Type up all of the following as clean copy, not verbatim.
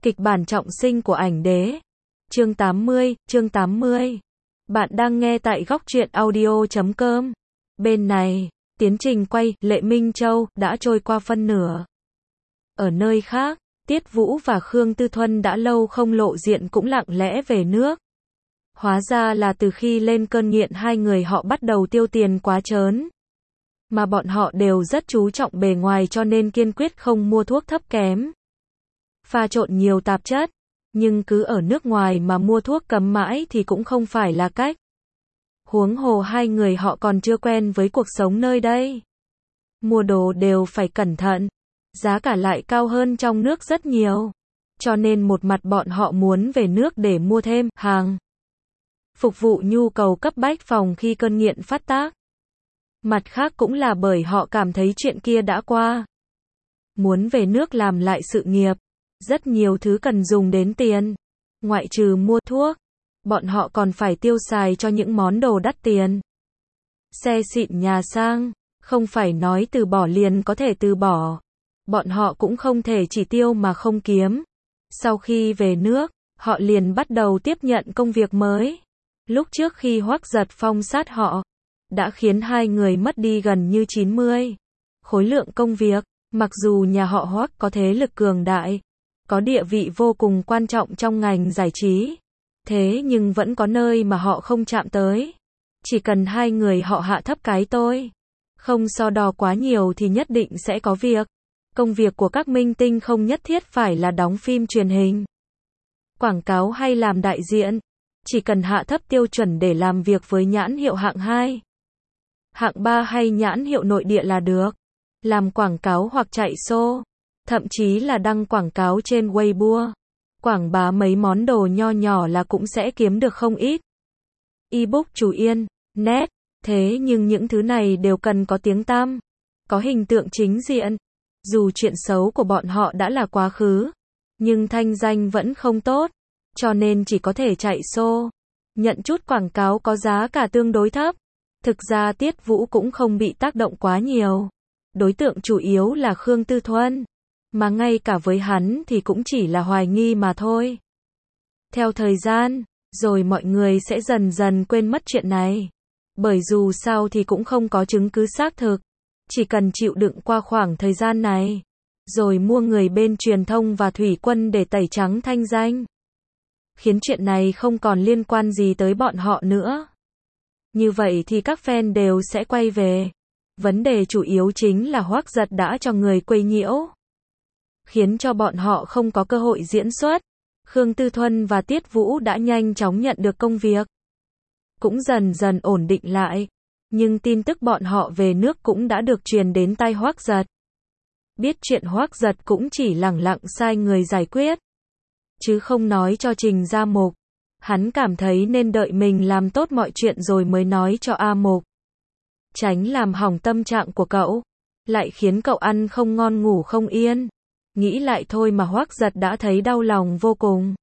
Kịch bản trọng sinh của ảnh đế. Chương 80. Bạn đang nghe tại góc truyện audio.com. Bên này, tiến trình quay Lệ Minh Châu đã trôi qua phân nửa. Ở nơi khác, Tiết Vũ và Khương Tư Thuân đã lâu không lộ diện cũng lặng lẽ về nước. Hóa ra là từ khi lên cơn nghiện hai người họ bắt đầu tiêu tiền quá trớn. Mà bọn họ đều rất chú trọng bề ngoài cho nên kiên quyết không mua thuốc thấp kém, pha trộn nhiều tạp chất, nhưng cứ ở nước ngoài mà mua thuốc cấm mãi thì cũng không phải là cách. Huống hồ hai người họ còn chưa quen với cuộc sống nơi đây. Mua đồ đều phải cẩn thận, giá cả lại cao hơn trong nước rất nhiều. Cho nên một mặt bọn họ muốn về nước để mua thêm hàng, phục vụ nhu cầu cấp bách phòng khi cơn nghiện phát tác. Mặt khác cũng là bởi họ cảm thấy chuyện kia đã qua. Muốn về nước làm lại sự nghiệp. Rất nhiều thứ cần dùng đến tiền. Ngoại trừ mua thuốc, bọn họ còn phải tiêu xài cho những món đồ đắt tiền. Xe xịn nhà sang, không phải nói từ bỏ liền có thể từ bỏ. Bọn họ cũng không thể chỉ tiêu mà không kiếm. Sau khi về nước, họ liền bắt đầu tiếp nhận công việc mới. Lúc trước khi Hoắc Giật phong sát họ, đã khiến hai người mất đi gần như 90 khối lượng công việc. Mặc dù nhà họ Hoắc có thế lực cường đại, có địa vị vô cùng quan trọng trong ngành giải trí, thế nhưng vẫn có nơi mà họ không chạm tới. Chỉ cần hai người họ hạ thấp cái tôi, không so đo quá nhiều thì nhất định sẽ có việc. Công việc của các minh tinh không nhất thiết phải là đóng phim truyền hình, quảng cáo hay làm đại diện. Chỉ cần hạ thấp tiêu chuẩn để làm việc với nhãn hiệu hạng 2, hạng 3 hay nhãn hiệu nội địa là được. Làm quảng cáo hoặc chạy show, thậm chí là đăng quảng cáo trên Weibo, quảng bá mấy món đồ nho nhỏ là cũng sẽ kiếm được không ít. Ebook chủ yên, net, thế nhưng những thứ này đều cần có tiếng tăm, có hình tượng chính diện. Dù chuyện xấu của bọn họ đã là quá khứ, nhưng thanh danh vẫn không tốt, cho nên chỉ có thể chạy show, nhận chút quảng cáo có giá cả tương đối thấp. Thực ra Tiết Vũ cũng không bị tác động quá nhiều. Đối tượng chủ yếu là Khương Tư Thuân, mà ngay cả với hắn thì cũng chỉ là hoài nghi mà thôi. Theo thời gian, rồi mọi người sẽ dần dần quên mất chuyện này. Bởi dù sao thì cũng không có chứng cứ xác thực. Chỉ cần chịu đựng qua khoảng thời gian này, rồi mua người bên truyền thông và thủy quân để tẩy trắng thanh danh, khiến chuyện này không còn liên quan gì tới bọn họ nữa. Như vậy thì các fan đều sẽ quay về. Vấn đề chủ yếu chính là Hoắc Giật đã cho người quấy nhiễu, khiến cho bọn họ không có cơ hội diễn xuất. Khương Tư Thuân và Tiết Vũ đã nhanh chóng nhận được công việc, cũng dần dần ổn định lại. Nhưng tin tức bọn họ về nước cũng đã được truyền đến tai Hoắc Giật. Biết chuyện Hoắc Giật cũng chỉ lẳng lặng sai người giải quyết, chứ không nói cho Trình Gia Mục. Hắn cảm thấy nên đợi mình làm tốt mọi chuyện rồi mới nói cho A Mục, tránh làm hỏng tâm trạng của cậu, lại khiến cậu ăn không ngon ngủ không yên. Nghĩ lại thôi mà Hoắc Giật đã thấy đau lòng vô cùng.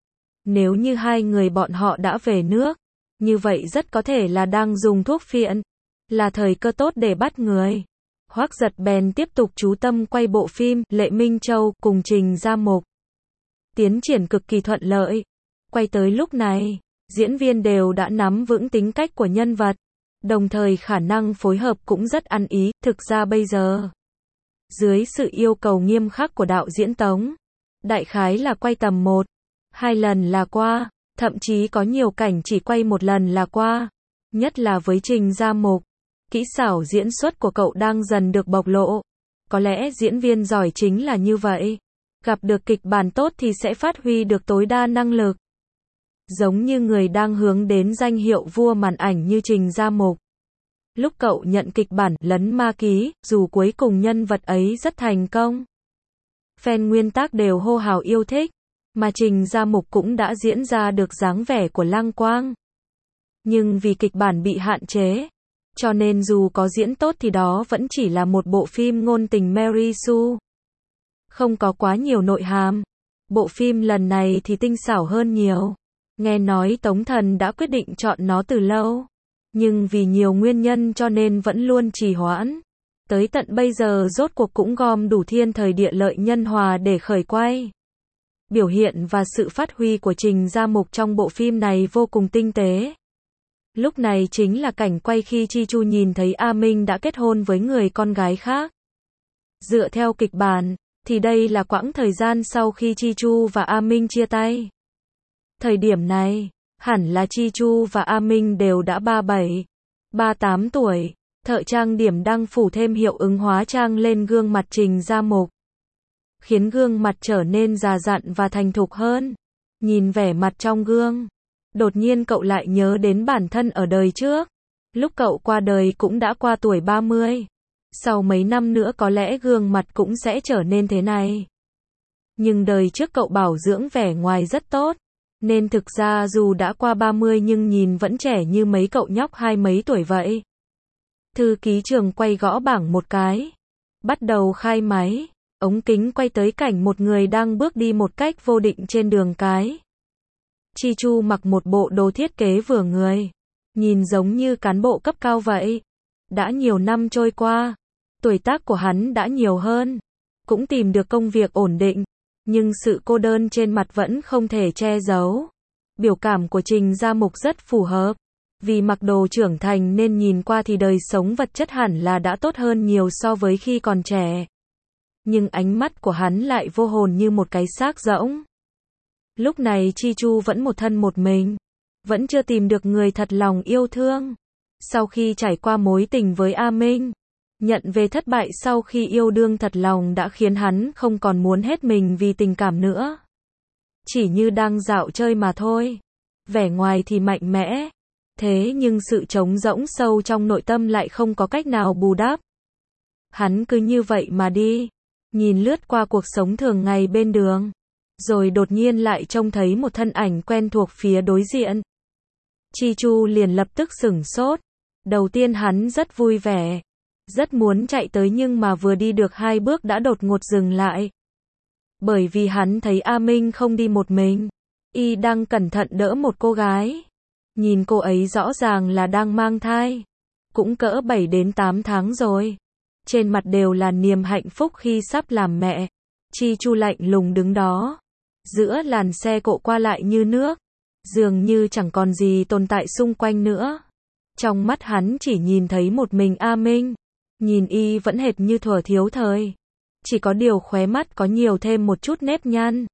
Nếu như hai người bọn họ đã về nước, như vậy rất có thể là đang dùng thuốc phiện, là thời cơ tốt để bắt người. Hoắc Giật bèn tiếp tục chú tâm quay bộ phim Lệ Minh Châu cùng Trình Gia Mục. Tiến triển cực kỳ thuận lợi. Quay tới lúc này, diễn viên đều đã nắm vững tính cách của nhân vật, đồng thời khả năng phối hợp cũng rất ăn ý. Thực ra bây giờ, dưới sự yêu cầu nghiêm khắc của đạo diễn Tống, đại khái là quay tầm 1-2 lần là qua, thậm chí có nhiều cảnh chỉ quay một lần là qua. Nhất là với Trình Gia Mục, kỹ xảo diễn xuất của cậu đang dần được bộc lộ. Có lẽ diễn viên giỏi chính là như vậy, gặp được kịch bản tốt thì sẽ phát huy được tối đa năng lực. Giống như người đang hướng đến danh hiệu vua màn ảnh như Trình Gia Mục. Lúc cậu nhận kịch bản Lấn Ma Ký, dù cuối cùng nhân vật ấy rất thành công, fan nguyên tác đều hô hào yêu thích, mà Trình Gia Mục cũng đã diễn ra được dáng vẻ của Lăng Quang. Nhưng vì kịch bản bị hạn chế, cho nên dù có diễn tốt thì đó vẫn chỉ là một bộ phim ngôn tình Mary Sue, không có quá nhiều nội hàm. Bộ phim lần này thì tinh xảo hơn nhiều. Nghe nói Tống Thần đã quyết định chọn nó từ lâu, nhưng vì nhiều nguyên nhân cho nên vẫn luôn trì hoãn. Tới tận bây giờ rốt cuộc cũng gom đủ thiên thời địa lợi nhân hòa để khởi quay. Biểu hiện và sự phát huy của Trình Gia Mục trong bộ phim này vô cùng tinh tế. Lúc này chính là cảnh quay khi Chi Chu nhìn thấy A Minh đã kết hôn với người con gái khác. Dựa theo kịch bản, thì đây là quãng thời gian sau khi Chi Chu và A Minh chia tay. Thời điểm này, hẳn là Chi Chu và A Minh đều đã 37, 38 tuổi. Thợ trang điểm đang phủ thêm hiệu ứng hóa trang lên gương mặt Trình Gia Mục, khiến gương mặt trở nên già dặn và thành thục hơn. Nhìn vẻ mặt trong gương, đột nhiên cậu lại nhớ đến bản thân ở đời trước. Lúc cậu qua đời cũng đã qua tuổi 30. Sau mấy năm nữa có lẽ gương mặt cũng sẽ trở nên thế này. Nhưng đời trước cậu bảo dưỡng vẻ ngoài rất tốt, nên thực ra dù đã qua 30 nhưng nhìn vẫn trẻ như mấy cậu nhóc hai mấy tuổi vậy. Thư ký trường quay gõ bảng một cái. Bắt đầu khai máy. Ống kính quay tới cảnh một người đang bước đi một cách vô định trên đường cái. Chi Chu mặc một bộ đồ thiết kế vừa người. Nhìn giống như cán bộ cấp cao vậy. Đã nhiều năm trôi qua, tuổi tác của hắn đã nhiều hơn. Cũng tìm được công việc ổn định. Nhưng sự cô đơn trên mặt vẫn không thể che giấu. Biểu cảm của Trình Gia Mục rất phù hợp. Vì mặc đồ trưởng thành nên nhìn qua thì đời sống vật chất hẳn là đã tốt hơn nhiều so với khi còn trẻ. Nhưng ánh mắt của hắn lại vô hồn như một cái xác rỗng. Lúc này Chi Chu vẫn một thân một mình. Vẫn chưa tìm được người thật lòng yêu thương. Sau khi trải qua mối tình với A Minh, nhận về thất bại sau khi yêu đương thật lòng đã khiến hắn không còn muốn hết mình vì tình cảm nữa. Chỉ như đang dạo chơi mà thôi. Vẻ ngoài thì mạnh mẽ. Thế nhưng sự trống rỗng sâu trong nội tâm lại không có cách nào bù đắp. Hắn cứ như vậy mà đi. Nhìn lướt qua cuộc sống thường ngày bên đường. Rồi đột nhiên lại trông thấy một thân ảnh quen thuộc phía đối diện. Chi Chu liền lập tức sửng sốt. Đầu tiên hắn rất vui vẻ. Rất muốn chạy tới nhưng mà vừa đi được 2 bước đã đột ngột dừng lại. Bởi vì hắn thấy A Minh không đi một mình. Y đang cẩn thận đỡ một cô gái. Nhìn cô ấy rõ ràng là đang mang thai. Cũng cỡ 7 đến 8 tháng rồi. Trên mặt đều là niềm hạnh phúc khi sắp làm mẹ. Chi Chu lạnh lùng đứng đó. Giữa làn xe cộ qua lại như nước. Dường như chẳng còn gì tồn tại xung quanh nữa. Trong mắt hắn chỉ nhìn thấy một mình A Minh. Nhìn y vẫn hệt như thuở thiếu thời. Chỉ có điều khóe mắt có nhiều thêm một chút nếp nhăn.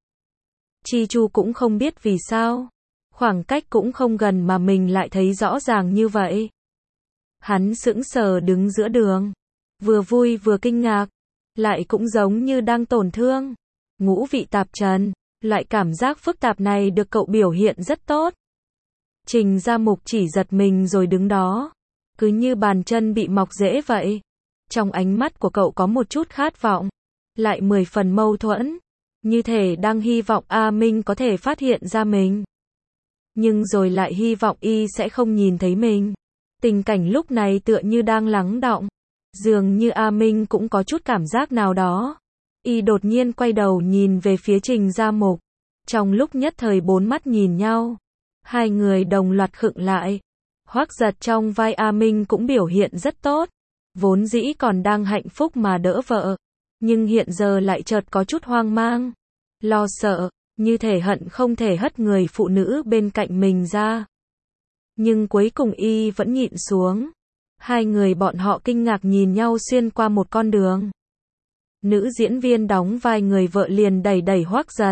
Chi Chu cũng không biết vì sao. Khoảng cách cũng không gần mà mình lại thấy rõ ràng như vậy. Hắn sững sờ đứng giữa đường. Vừa vui vừa kinh ngạc. Lại cũng giống như đang tổn thương. Ngũ vị tạp trần. Loại cảm giác phức tạp này được cậu biểu hiện rất tốt. Trình Gia Mục chỉ giật mình rồi đứng đó. Cứ như bàn chân bị mọc rễ vậy. Trong ánh mắt của cậu có một chút khát vọng. Lại 10 phần mâu thuẫn. Như thể đang hy vọng A Minh có thể phát hiện ra mình. Nhưng rồi lại hy vọng y sẽ không nhìn thấy mình. Tình cảnh lúc này tựa như đang lắng đọng. Dường như A Minh cũng có chút cảm giác nào đó. Y đột nhiên quay đầu nhìn về phía Trình Gia Mục. Trong lúc nhất thời 4 mắt nhìn nhau. Hai người đồng loạt khựng lại. Hoắc Giật trong vai A Minh cũng biểu hiện rất tốt. Vốn dĩ còn đang hạnh phúc mà đỡ vợ. Nhưng hiện giờ lại chợt có chút hoang mang. Lo sợ. Như thể hận không thể hất người phụ nữ bên cạnh mình ra. Nhưng cuối cùng y vẫn nhịn xuống. Hai người bọn họ kinh ngạc nhìn nhau xuyên qua một con đường. Nữ diễn viên đóng vai người vợ liền đẩy đẩy Hoắc Giật.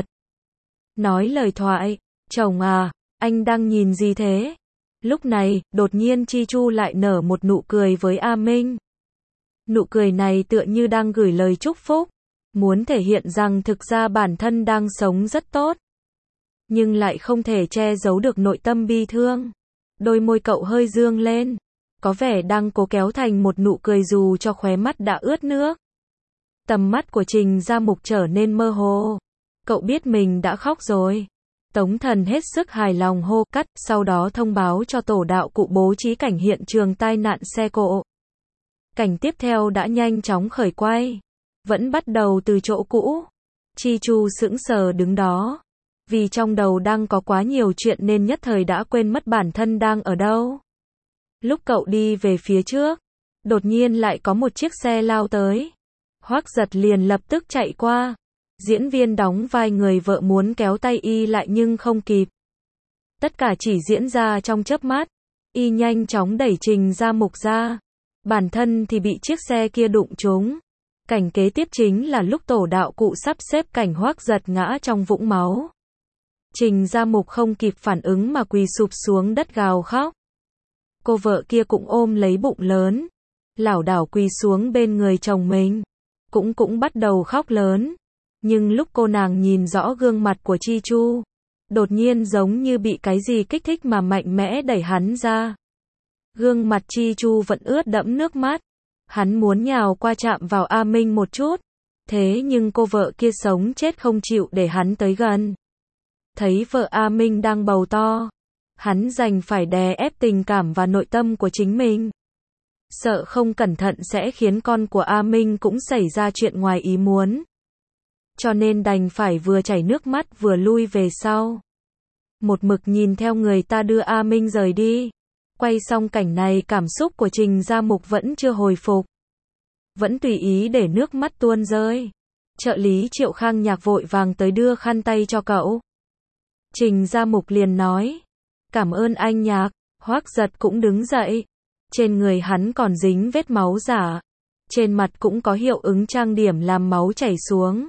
Nói lời thoại. Chồng à, anh đang nhìn gì thế? Lúc này, đột nhiên Chi Chu lại nở một nụ cười với A Minh. Nụ cười này tựa như đang gửi lời chúc phúc. Muốn thể hiện rằng thực ra bản thân đang sống rất tốt. Nhưng lại không thể che giấu được nội tâm bi thương. Đôi môi cậu hơi dương lên. Có vẻ đang cố kéo thành một nụ cười dù cho khóe mắt đã ướt nước. Tầm mắt của Trình Gia Mục trở nên mơ hồ. Cậu biết mình đã khóc rồi. Tống Thần hết sức hài lòng hô cắt, sau đó thông báo cho tổ đạo cụ bố trí cảnh hiện trường tai nạn xe cộ. Cảnh tiếp theo đã nhanh chóng khởi quay. Vẫn bắt đầu từ chỗ cũ. Chi Chu sững sờ đứng đó. Vì trong đầu đang có quá nhiều chuyện nên nhất thời đã quên mất bản thân đang ở đâu. Lúc cậu đi về phía trước, đột nhiên lại có một chiếc xe lao tới. Hoắc Giật liền lập tức chạy qua. Diễn viên đóng vai người vợ muốn kéo tay y lại nhưng không kịp. Tất cả chỉ diễn ra trong chớp mắt. Y nhanh chóng đẩy Trình Gia Mục ra. Bản thân thì bị chiếc xe kia đụng trúng. Cảnh kế tiếp chính là lúc tổ đạo cụ sắp xếp cảnh Hoắc Giật ngã trong vũng máu. Trình Gia Mục không kịp phản ứng mà quỳ sụp xuống đất gào khóc. Cô vợ kia cũng ôm lấy bụng lớn, lảo đảo quỳ xuống bên người chồng mình, cũng bắt đầu khóc lớn. Nhưng lúc cô nàng nhìn rõ gương mặt của Chi Chu, đột nhiên giống như bị cái gì kích thích mà mạnh mẽ đẩy hắn ra. Gương mặt Chi Chu vẫn ướt đẫm nước mắt. Hắn muốn nhào qua chạm vào A Minh một chút. Thế nhưng cô vợ kia sống chết không chịu để hắn tới gần. Thấy vợ A Minh đang bầu to, hắn đành phải đè ép tình cảm và nội tâm của chính mình. Sợ không cẩn thận sẽ khiến con của A Minh cũng xảy ra chuyện ngoài ý muốn. Cho nên đành phải vừa chảy nước mắt vừa lui về sau. Một mực nhìn theo người ta đưa A Minh rời đi. Quay xong cảnh này cảm xúc của Trình Gia Mục vẫn chưa hồi phục. Vẫn tùy ý để nước mắt tuôn rơi. Trợ lý Triệu Khang Nhạc vội vàng tới đưa khăn tay cho cậu. Trình Gia Mục liền nói. Cảm ơn anh Nhạc. Hoắc Giật cũng đứng dậy. Trên người hắn còn dính vết máu giả. Trên mặt cũng có hiệu ứng trang điểm làm máu chảy xuống.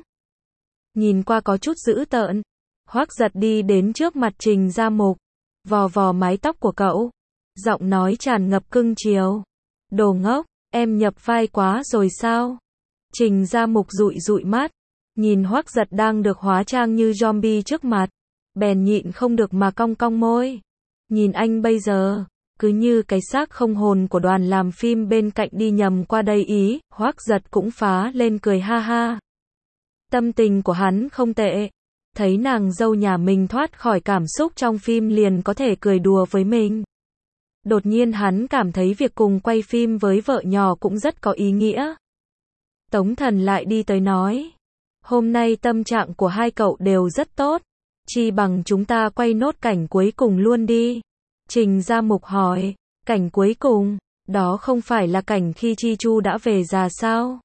Nhìn qua có chút dữ tợn. Hoắc Giật đi đến trước mặt Trình Gia Mục. Vò vò mái tóc của cậu. Giọng nói tràn ngập cưng chiều. Đồ ngốc, em nhập vai quá rồi sao? Trình Gia Mục dụi dụi mắt. Nhìn Hoắc Giật đang được hóa trang như zombie trước mặt. Bèn nhịn không được mà cong cong môi. Nhìn anh bây giờ, cứ như cái xác không hồn của đoàn làm phim bên cạnh đi nhầm qua đây ý. Hoắc Giật cũng phá lên cười ha ha. Tâm tình của hắn không tệ. Thấy nàng dâu nhà mình thoát khỏi cảm xúc trong phim liền có thể cười đùa với mình. Đột nhiên hắn cảm thấy việc cùng quay phim với vợ nhỏ cũng rất có ý nghĩa. Tống Thần lại đi tới nói. Hôm nay tâm trạng của hai cậu đều rất tốt. Chi bằng chúng ta quay nốt cảnh cuối cùng luôn đi. Trình Gia Mục hỏi. Cảnh cuối cùng, đó không phải là cảnh khi Chi Chu đã về già sao?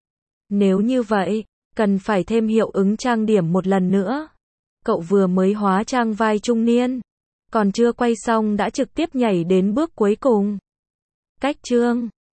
Nếu như vậy, cần phải thêm hiệu ứng trang điểm một lần nữa. Cậu vừa mới hóa trang vai trung niên. Còn chưa quay xong đã trực tiếp nhảy đến bước cuối cùng. Cách chương